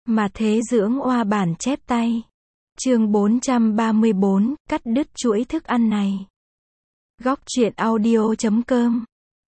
Mà thế dưỡng oa bản chép tay. Chương 434, cắt đứt chuỗi thức ăn này. Góc truyện audio.com.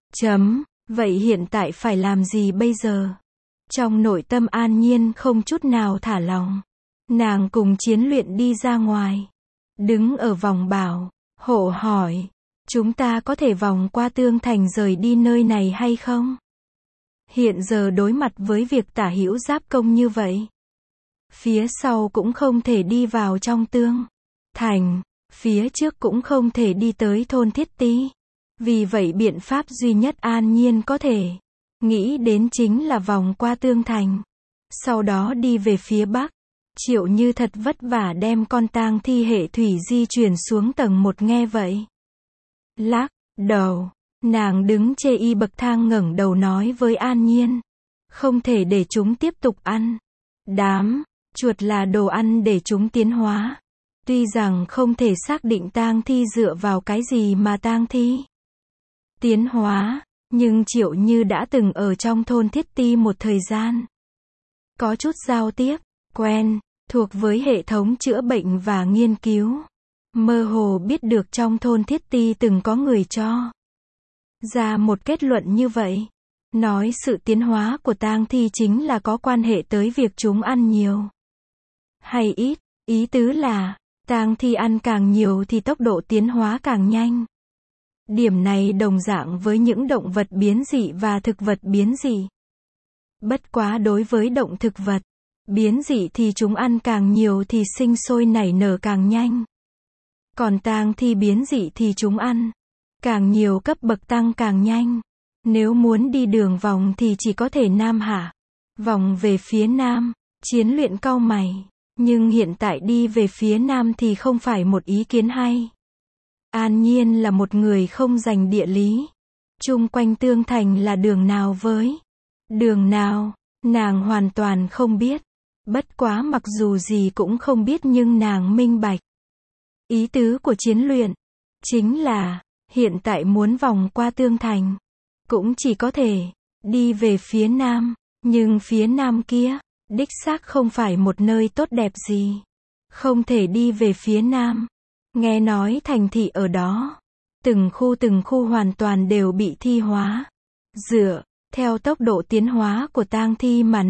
Vậy hiện tại phải làm gì bây giờ? Trong nội tâm An Nhiên không chút nào thả lỏng. Nàng cùng Chiến Luyện đi ra ngoài. Đứng ở vòng bảo hộ hỏi. Chúng ta có thể vòng qua tường thành rời đi nơi này hay không? Hiện giờ đối mặt với việc tả hữu giáp công như vậy. Phía sau cũng không thể đi vào trong tường thành. Phía trước cũng không thể đi tới thôn Thiết Tý. Vì vậy biện pháp duy nhất An Nhiên có thể nghĩ đến chính là vòng qua tường thành. Sau đó đi về phía bắc. Triệu Như thật vất vả đem con tang thi hệ thủy di chuyển xuống tầng 1 nghe vậy. Lắc đầu, nàng đứng chê y bậc thang ngẩng đầu nói với An Nhiên. Không thể để chúng tiếp tục ăn. Đám chuột là đồ ăn để chúng tiến hóa. Tuy rằng không thể xác định tang thi dựa vào cái gì mà tang thi tiến hóa, nhưng Triệu Như đã từng ở trong thôn Thiết Ti một thời gian. Có chút giao tiếp, quen, thuộc với hệ thống chữa bệnh và nghiên cứu. Mơ hồ biết được trong thôn Thiết Ti từng có người cho ra một kết luận như vậy. Nói sự tiến hóa của tang thi chính là có quan hệ tới việc chúng ăn nhiều hay ít. Ý tứ là, tang thi ăn càng nhiều thì tốc độ tiến hóa càng nhanh. Điểm này đồng dạng với những động vật biến dị và thực vật biến dị. Bất quá đối với động thực vật biến dị thì chúng ăn càng nhiều thì sinh sôi nảy nở càng nhanh. Còn tang thi biến dị thì chúng ăn càng nhiều cấp bậc tăng càng nhanh. Nếu muốn đi đường vòng thì chỉ có thể nam hạ. Vòng về phía nam, Chiến Luyện cau mày. Nhưng hiện tại đi về phía nam thì không phải một ý kiến hay. An Nhiên là một người không rành địa lý. Chung quanh tường thành là đường nào với đường nào, nàng hoàn toàn không biết. Bất quá mặc dù gì cũng không biết nhưng nàng minh bạch. Ý tứ của Chiến Luyện chính là, hiện tại muốn vòng qua tường thành, cũng chỉ có thể đi về phía nam, nhưng phía nam kia, đích xác không phải một nơi tốt đẹp gì. Không thể đi về phía nam. Nghe nói thành thị ở đó, từng khu hoàn toàn đều bị thi hóa. Dựa theo tốc độ tiến hóa của tang thi mà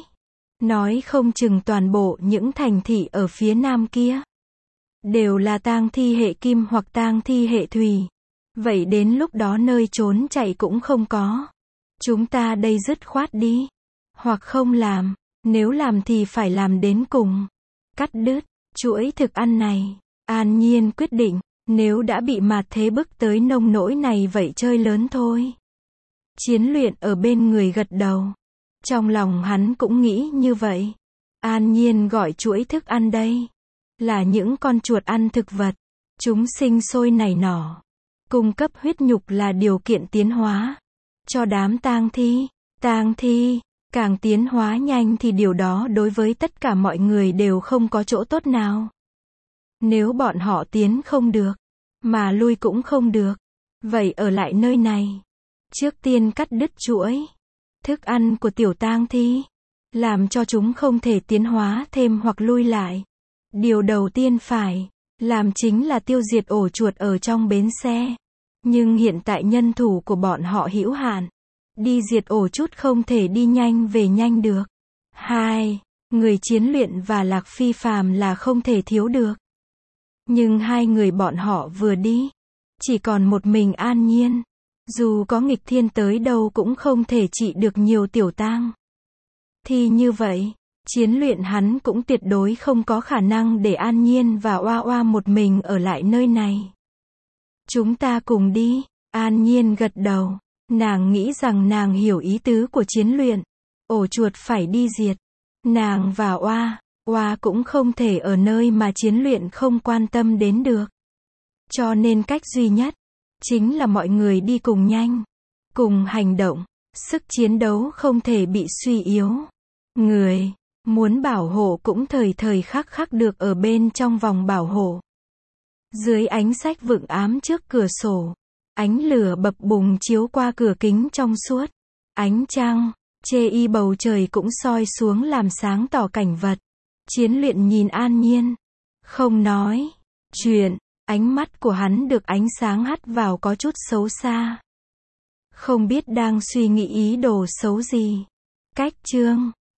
nói không chừng toàn bộ những thành thị ở phía nam kia đều là tang thi hệ kim hoặc tang thi hệ thủy. Vậy đến lúc đó nơi trốn chạy cũng không có. Chúng ta đây dứt khoát đi. Hoặc không làm, nếu làm thì phải làm đến cùng. Cắt đứt chuỗi thức ăn này. An Nhiên quyết định, nếu đã bị mạt thế bức tới nông nỗi này vậy chơi lớn thôi. Chiến Luyện ở bên người gật đầu. Trong lòng hắn cũng nghĩ như vậy. An Nhiên gọi chuỗi thức ăn đây là những con chuột ăn thực vật. Chúng sinh sôi nảy nở. Cung cấp huyết nhục là điều kiện tiến hóa cho đám tang thi. Tang thi càng tiến hóa nhanh thì điều đó đối với tất cả mọi người đều không có chỗ tốt nào. Nếu bọn họ tiến không được, mà lui cũng không được, vậy ở lại nơi này. Trước tiên cắt đứt chuỗi thức ăn của tiểu tang thi, làm cho chúng không thể tiến hóa thêm hoặc lui lại. Điều đầu tiên phải làm chính là tiêu diệt ổ chuột ở trong bến xe. Nhưng hiện tại nhân thủ của bọn họ hữu hạn. Đi diệt ổ chút không thể đi nhanh về nhanh được. 2. Người Chiến Luyện và Lạc Phi Phàm là không thể thiếu được. Nhưng hai người bọn họ vừa đi, chỉ còn một mình An Nhiên. Dù có nghịch thiên tới đâu cũng không thể trị được nhiều tiểu tang thì như vậy, Chiến Luyện hắn cũng tuyệt đối không có khả năng để An Nhiên và Oa Oa một mình ở lại nơi này. Chúng ta cùng đi. An Nhiên gật đầu. Nàng nghĩ rằng nàng hiểu ý tứ của Chiến Luyện. Ổ chuột phải đi diệt. Nàng và Oa cũng không thể ở nơi mà Chiến Luyện không quan tâm đến được. Cho nên cách duy nhất chính là mọi người đi cùng nhanh, cùng hành động. Sức chiến đấu không thể bị suy yếu. Người muốn bảo hộ cũng thời khắc được ở bên trong vòng bảo hộ. Dưới ánh sách vượng ám trước cửa sổ, ánh lửa bập bùng chiếu qua cửa kính trong suốt. Ánh trăng Chê y bầu trời cũng soi xuống làm sáng tỏ cảnh vật. Chiến Luyện nhìn An Nhiên. Không nói chuyện, ánh mắt của hắn được ánh sáng hắt vào có chút xấu xa. Không biết đang suy nghĩ ý đồ xấu gì. Cách chương